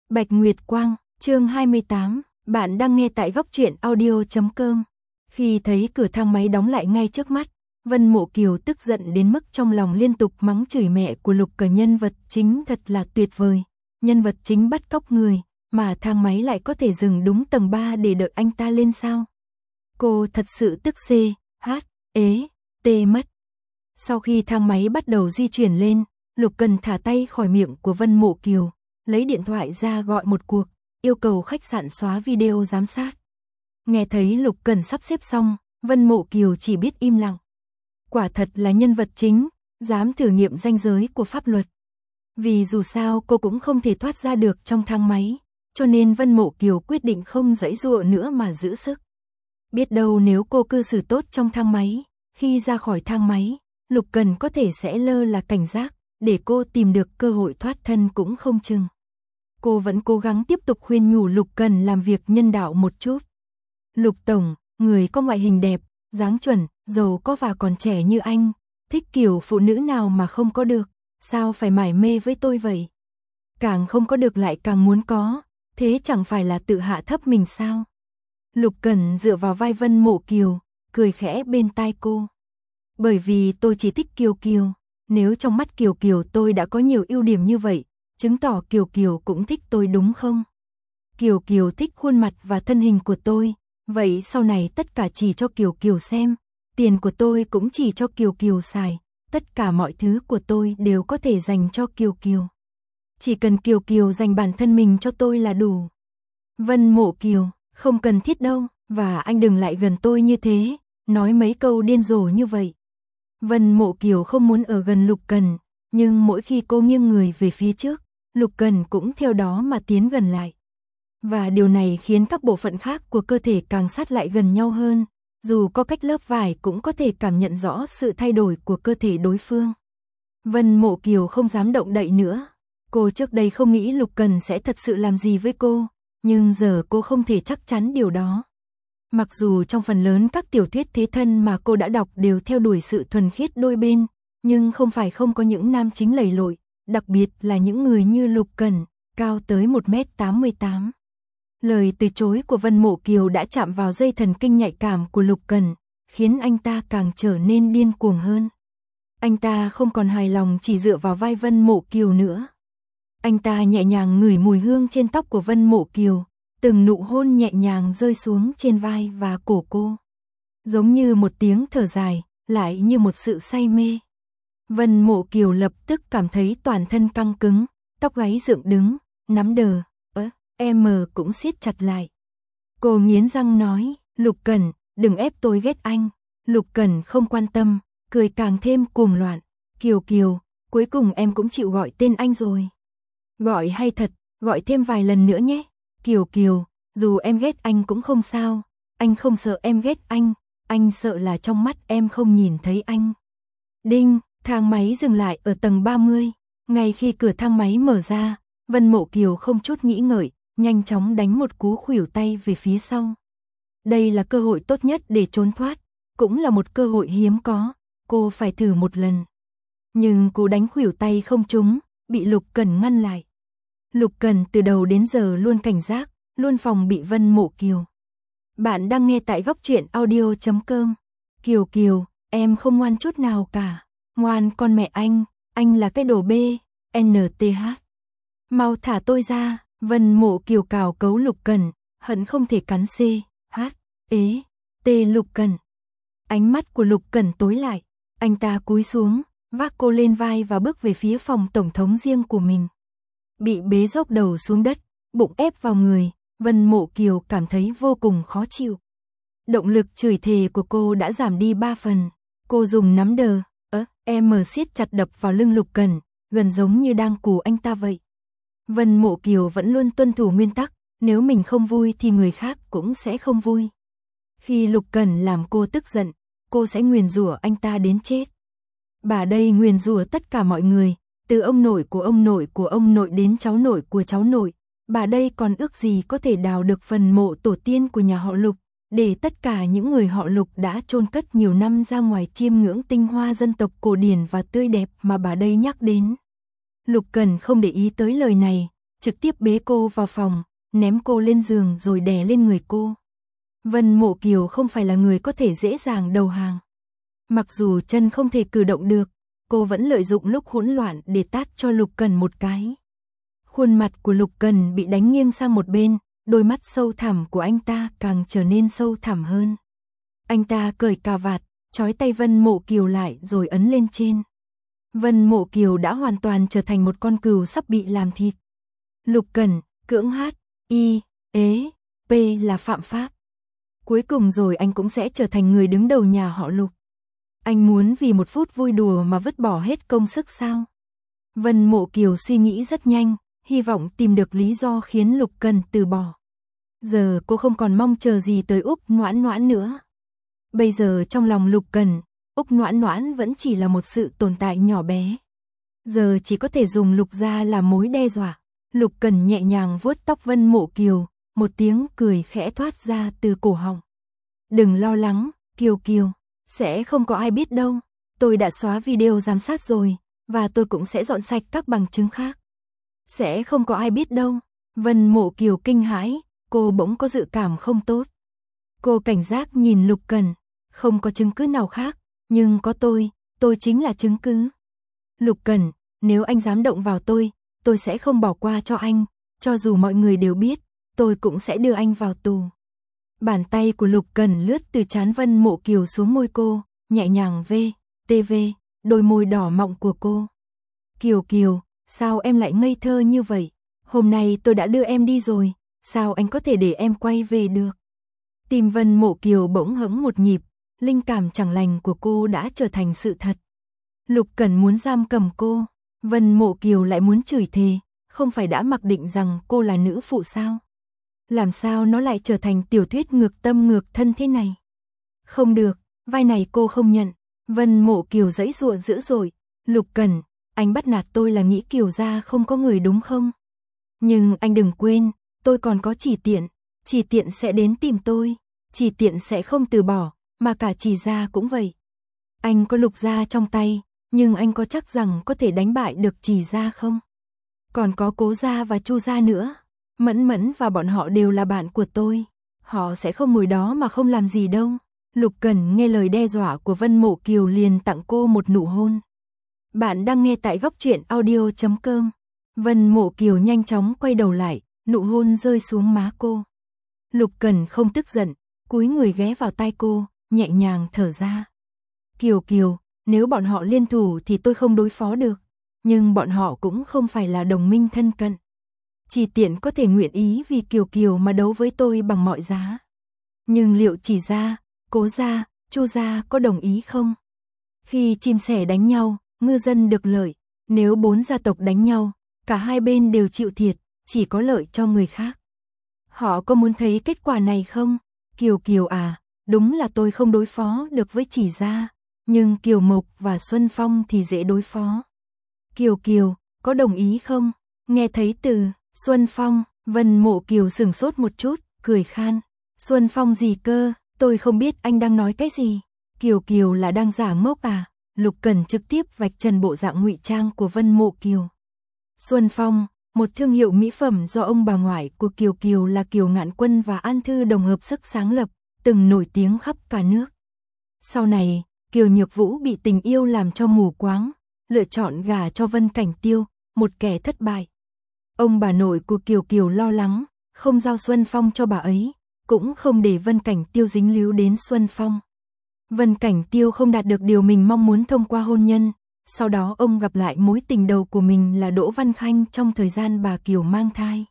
Bạch Nguyệt Quang, chương 28, bạn đang nghe tại góc truyện audio.com. Khi thấy cửa thang máy đóng lại ngay trước mắt, Vân Mộ Kiều tức giận đến mức trong lòng liên tục mắng chửi mẹ của Lục Cẩn. Nhân vật chính thật là tuyệt vời, nhân vật chính bắt cóc người, mà thang máy lại có thể dừng đúng tầng 3 để đợi anh ta lên sao. Cô thật sự tức C.H.E.T mất. Sau khi thang máy bắt đầu di chuyển lên, Lục Cẩn thả tay khỏi miệng của Vân Mộ Kiều, lấy điện thoại ra gọi một cuộc, yêu cầu khách sạn xóa video giám sát. Nghe thấy Lục Cẩn sắp xếp xong, Vân Mộ Kiều chỉ biết im lặng. Quả thật là nhân vật chính, dám thử nghiệm ranh giới của pháp luật. Vì dù sao cô cũng không thể thoát ra được trong thang máy, cho nên Vân Mộ Kiều quyết định không giãy giụa nữa mà giữ sức. Biết đâu nếu cô cư xử tốt trong thang máy, khi ra khỏi thang máy, Lục Cẩn có thể sẽ lơ là cảnh giác, để cô tìm được cơ hội thoát thân cũng không chừng. Cô vẫn cố gắng tiếp tục khuyên nhủ Lục Cẩn làm việc nhân đạo một chút. Lục Tổng, người có ngoại hình đẹp, dáng chuẩn, giàu có và còn trẻ như anh, thích kiểu phụ nữ nào mà không có được, sao phải mải mê với tôi vậy? Càng không có được lại càng muốn có, thế chẳng phải là tự hạ thấp mình sao? Lục Cẩn dựa vào vai Vân Mộ Kiều, cười khẽ bên tai cô. Bởi vì tôi chỉ thích Kiều Kiều, nếu trong mắt Kiều Kiều tôi đã có nhiều ưu điểm như vậy, chứng tỏ Kiều Kiều cũng thích tôi đúng không? Kiều Kiều thích khuôn mặt và thân hình của tôi, vậy sau này tất cả chỉ cho Kiều Kiều xem, tiền của tôi cũng chỉ cho Kiều Kiều xài, tất cả mọi thứ của tôi đều có thể dành cho Kiều Kiều. Chỉ cần Kiều Kiều dành bản thân mình cho tôi là đủ. Vân Mộ Kiều, không cần thiết đâu, và anh đừng lại gần tôi như thế, nói mấy câu điên rồ như vậy. Vân Mộ Kiều không muốn ở gần Lục Cẩn, nhưng mỗi khi cô nghiêng người về phía trước, Lục Cẩn cũng theo đó mà tiến gần lại. Và điều này khiến các bộ phận khác của cơ thể càng sát lại gần nhau hơn, dù có cách lớp vải cũng có thể cảm nhận rõ sự thay đổi của cơ thể đối phương. Vân Mộ Kiều không dám động đậy nữa. Cô trước đây không nghĩ Lục Cẩn sẽ thật sự làm gì với cô, nhưng giờ cô không thể chắc chắn điều đó. Mặc dù trong phần lớn các tiểu thuyết thế thân mà cô đã đọc đều theo đuổi sự thuần khiết đôi bên, nhưng không phải không có những nam chính lầy lội, đặc biệt là những người như Lục Cẩn, cao tới 1m88. Lời từ chối của Vân Mộ Kiều đã chạm vào dây thần kinh nhạy cảm của Lục Cẩn, khiến anh ta càng trở nên điên cuồng hơn. Anh ta không còn hài lòng chỉ dựa vào vai Vân Mộ Kiều nữa. Anh ta nhẹ nhàng ngửi mùi hương trên tóc của Vân Mộ Kiều, từng nụ hôn nhẹ nhàng rơi xuống trên vai và cổ cô. Giống như một tiếng thở dài, lại như một sự say mê. Vân Mộ Kiều lập tức cảm thấy toàn thân căng cứng, tóc gáy dựng đứng, nắm đờ, em cũng siết chặt lại. Cô nghiến răng nói, Lục Cẩn, đừng ép tôi ghét anh. Lục Cẩn không quan tâm, cười càng thêm cuồng loạn. Kiều Kiều, cuối cùng em cũng chịu gọi tên anh rồi. Gọi hay thật, gọi thêm vài lần nữa nhé. Kiều Kiều, dù em ghét anh cũng không sao, anh không sợ em ghét anh sợ là trong mắt em không nhìn thấy anh. Đinh, thang máy dừng lại ở tầng 30, ngay khi cửa thang máy mở ra, Vân Mộ Kiều không chút nghĩ ngợi, nhanh chóng đánh một cú khuỷu tay về phía sau. Đây là cơ hội tốt nhất để trốn thoát, cũng là một cơ hội hiếm có, cô phải thử một lần. Nhưng cú đánh khuỷu tay không trúng, bị Lục Cẩn ngăn lại. Lục Cẩn từ đầu đến giờ luôn cảnh giác, luôn phòng bị Vân Mộ Kiều. Bạn đang nghe tại góc truyện audio.com. Kiều Kiều, em không ngoan chút nào cả. Ngoan con mẹ anh là cái đồ bê, NTH. Mau thả tôi ra, Vân Mộ Kiều cào cấu Lục Cẩn, hận không thể cắn C.H.E.T Lục Cẩn. Ánh mắt của Lục Cẩn tối lại, anh ta cúi xuống, vác cô lên vai và bước về phía phòng tổng thống riêng của mình. Bị bế dốc đầu xuống đất, bụng ép vào người, Vân Mộ Kiều cảm thấy vô cùng khó chịu. Động lực chửi thề của cô đã giảm đi 3 phần. Cô dùng nắm đờ, em siết chặt đập vào lưng Lục Cẩn, gần giống như đang cù anh ta vậy. Vân Mộ Kiều vẫn luôn tuân thủ nguyên tắc, nếu mình không vui thì người khác cũng sẽ không vui. Khi Lục Cẩn làm cô tức giận, cô sẽ nguyền rủa anh ta đến chết. Bà đây nguyền rủa tất cả mọi người, từ ông nội của ông nội của ông nội đến cháu nội của cháu nội. Bà đây còn ước gì có thể đào được phần mộ tổ tiên của nhà họ Lục, để tất cả những người họ Lục đã chôn cất nhiều năm ra ngoài chiêm ngưỡng tinh hoa dân tộc cổ điển và tươi đẹp mà bà đây nhắc đến. Lục Cẩn không để ý tới lời này, trực tiếp bế cô vào phòng, ném cô lên giường rồi đè lên người cô. Vân Mộ Kiều không phải là người có thể dễ dàng đầu hàng. Mặc dù chân không thể cử động được, cô vẫn lợi dụng lúc hỗn loạn để tát cho Lục Cần một cái. Khuôn mặt của Lục Cần bị đánh nghiêng sang một bên, đôi mắt sâu thẳm của anh ta càng trở nên sâu thẳm hơn. Anh ta cởi cà vạt, trói tay Vân Mộ Kiều lại rồi ấn lên trên. Vân Mộ Kiều đã hoàn toàn trở thành một con cừu sắp bị làm thịt. Lục Cần, cưỡng P là phạm pháp. Cuối cùng rồi anh cũng sẽ trở thành người đứng đầu nhà họ Lục. Anh muốn vì một phút vui đùa mà vứt bỏ hết công sức sao? Vân Mộ Kiều suy nghĩ rất nhanh, hy vọng tìm được lý do khiến Lục Cần từ bỏ. Giờ cô không còn mong chờ gì tới Úc Noãn Noãn nữa. Bây giờ trong lòng Lục Cần, Úc Noãn Noãn vẫn chỉ là một sự tồn tại nhỏ bé. Giờ chỉ có thể dùng Lục gia làm mối đe dọa. Lục Cần nhẹ nhàng vuốt tóc Vân Mộ Kiều, một tiếng cười khẽ thoát ra từ cổ họng. Đừng lo lắng, Kiều Kiều, sẽ không có ai biết đâu. Tôi đã xóa video giám sát rồi, và tôi cũng sẽ dọn sạch các bằng chứng khác. Sẽ không có ai biết đâu. Vân Mộ Kiều kinh hãi, cô bỗng có dự cảm không tốt. Cô cảnh giác nhìn Lục Cần, không có chứng cứ nào khác, nhưng có tôi chính là chứng cứ. Lục Cần, nếu anh dám động vào tôi sẽ không bỏ qua cho anh, cho dù mọi người đều biết, tôi cũng sẽ đưa anh vào tù. Bàn tay của Lục Cần lướt từ trán Vân Mộ Kiều xuống môi cô, nhẹ nhàng TV, đôi môi đỏ mọng của cô. Kiều Kiều, sao em lại ngây thơ như vậy? Hôm nay tôi đã đưa em đi rồi, sao anh có thể để em quay về được? Tim Vân Mộ Kiều bỗng hững một nhịp, linh cảm chẳng lành của cô đã trở thành sự thật. Lục Cần muốn giam cầm cô, Vân Mộ Kiều lại muốn chửi thề, không phải đã mặc định rằng cô là nữ phụ sao? Làm sao nó lại trở thành tiểu thuyết ngược tâm ngược thân thế này? Không được, vai này cô không nhận. Vân Mộ Kiều giãy giụa dữ dội. Lục Cần, anh bắt nạt tôi là nghĩ Kiều gia không có người đúng không? Nhưng anh đừng quên, tôi còn có Chỉ Tiện sẽ đến tìm tôi, Chỉ Tiện sẽ không từ bỏ, mà cả Chỉ gia cũng vậy. Anh có Lục gia trong tay, nhưng anh có chắc rằng có thể đánh bại được Chỉ gia không? Còn có Cố gia và Chu gia nữa. Mẫn Mẫn và bọn họ đều là bạn của tôi. Họ sẽ không ngồi đó mà không làm gì đâu. Lục Cần nghe lời đe dọa của Vân Mộ Kiều liền tặng cô một nụ hôn. Bạn đang nghe tại góc truyện audio.com. Vân Mộ Kiều nhanh chóng quay đầu lại, nụ hôn rơi xuống má cô. Lục Cần không tức giận, cúi người ghé vào tai cô, nhẹ nhàng thở ra. Kiều Kiều, nếu bọn họ liên thủ thì tôi không đối phó được. Nhưng bọn họ cũng không phải là đồng minh thân cận. Chỉ Tiện có thể nguyện ý vì Kiều Kiều mà đấu với tôi bằng mọi giá. Nhưng liệu Chỉ gia, Cố gia, Chu gia có đồng ý không? Khi chim sẻ đánh nhau, ngư dân được lợi. Nếu 4 gia tộc đánh nhau, cả hai bên đều chịu thiệt, chỉ có lợi cho người khác. Họ có muốn thấy kết quả này không? Kiều Kiều à, đúng là tôi không đối phó được với Chỉ gia, nhưng Kiều Mộc và Xuân Phong thì dễ đối phó. Kiều Kiều, có đồng ý không? Nghe thấy từ Xuân Phong, Vân Mộ Kiều sửng sốt một chút, cười khan. Xuân Phong gì cơ, tôi không biết anh đang nói cái gì. Kiều Kiều là đang giả ngốc à? Lục Cần trực tiếp vạch trần bộ dạng ngụy trang của Vân Mộ Kiều. Xuân Phong, một thương hiệu mỹ phẩm do ông bà ngoại của Kiều Kiều là Kiều Ngạn Quân và An Thư Đồng hợp sức sáng lập, từng nổi tiếng khắp cả nước. Sau này, Kiều Nhược Vũ bị tình yêu làm cho mù quáng, lựa chọn gả cho Vân Cảnh Tiêu, một kẻ thất bại. Ông bà nội của Kiều Kiều lo lắng, không giao Xuân Phong cho bà ấy, cũng không để Vân Cảnh Tiêu dính líu đến Xuân Phong. Vân Cảnh Tiêu không đạt được điều mình mong muốn thông qua hôn nhân, sau đó ông gặp lại mối tình đầu của mình là Đỗ Văn Khanh trong thời gian bà Kiều mang thai.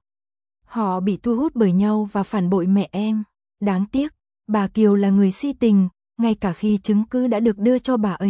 Họ bị thu hút bởi nhau và phản bội mẹ em. Đáng tiếc, bà Kiều là người si tình, ngay cả khi chứng cứ đã được đưa cho bà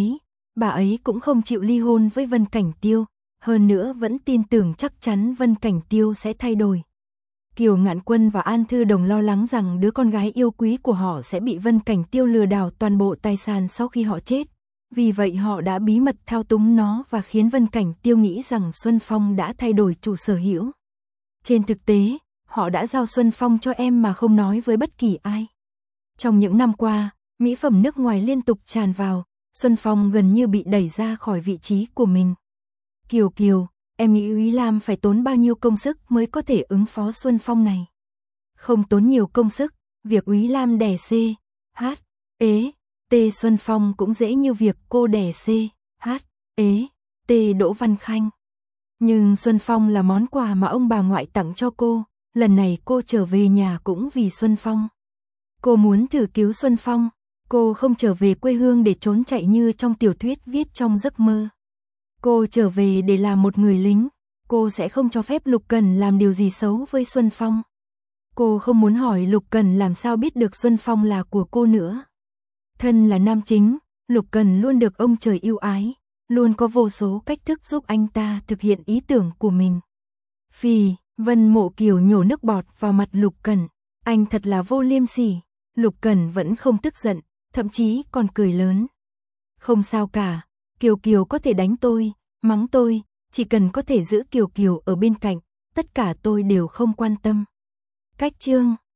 ấy cũng không chịu ly hôn với Vân Cảnh Tiêu, hơn nữa vẫn tin tưởng chắc chắn Vân Cảnh Tiêu sẽ thay đổi. Kiều Ngạn Quân và An Thư Đồng lo lắng rằng đứa con gái yêu quý của họ sẽ bị Vân Cảnh Tiêu lừa đảo toàn bộ tài sản sau khi họ chết. Vì vậy họ đã bí mật thao túng nó và khiến Vân Cảnh Tiêu nghĩ rằng Xuân Phong đã thay đổi chủ sở hữu. Trên thực tế, họ đã giao Xuân Phong cho em mà không nói với bất kỳ ai. Trong những năm qua, mỹ phẩm nước ngoài liên tục tràn vào, Xuân Phong gần như bị đẩy ra khỏi vị trí của mình. Kiều Kiều, Em nghĩ Úy Lam phải tốn bao nhiêu công sức mới có thể ứng phó Xuân Phong này? Không tốn nhiều công sức, việc Úy Lam đẻ C, H, ế, T Xuân Phong cũng dễ như việc cô đẻ C, H, ế, T Đỗ Văn Khanh. Nhưng Xuân Phong là món quà mà ông bà ngoại tặng cho cô, lần này cô trở về nhà cũng vì Xuân Phong. Cô muốn thử cứu Xuân Phong, cô không trở về quê hương để trốn chạy như trong tiểu thuyết viết trong giấc mơ. Cô trở về để làm một người lính, cô sẽ không cho phép Lục Cần làm điều gì xấu với Xuân Phong. Cô không muốn hỏi Lục Cần làm sao biết được Xuân Phong là của cô nữa. Thân là nam chính, Lục Cần luôn được ông trời yêu ái, luôn có vô số cách thức giúp anh ta thực hiện ý tưởng của mình. Phì, Vân Mộ Kiều nhổ nước bọt vào mặt Lục Cần, anh thật là vô liêm sỉ. Lục Cần vẫn không tức giận, thậm chí còn cười lớn. Không sao cả, Kiều Kiều có thể đánh tôi, mắng tôi, chỉ cần có thể giữ Kiều Kiều ở bên cạnh, tất cả tôi đều không quan tâm. Cách chương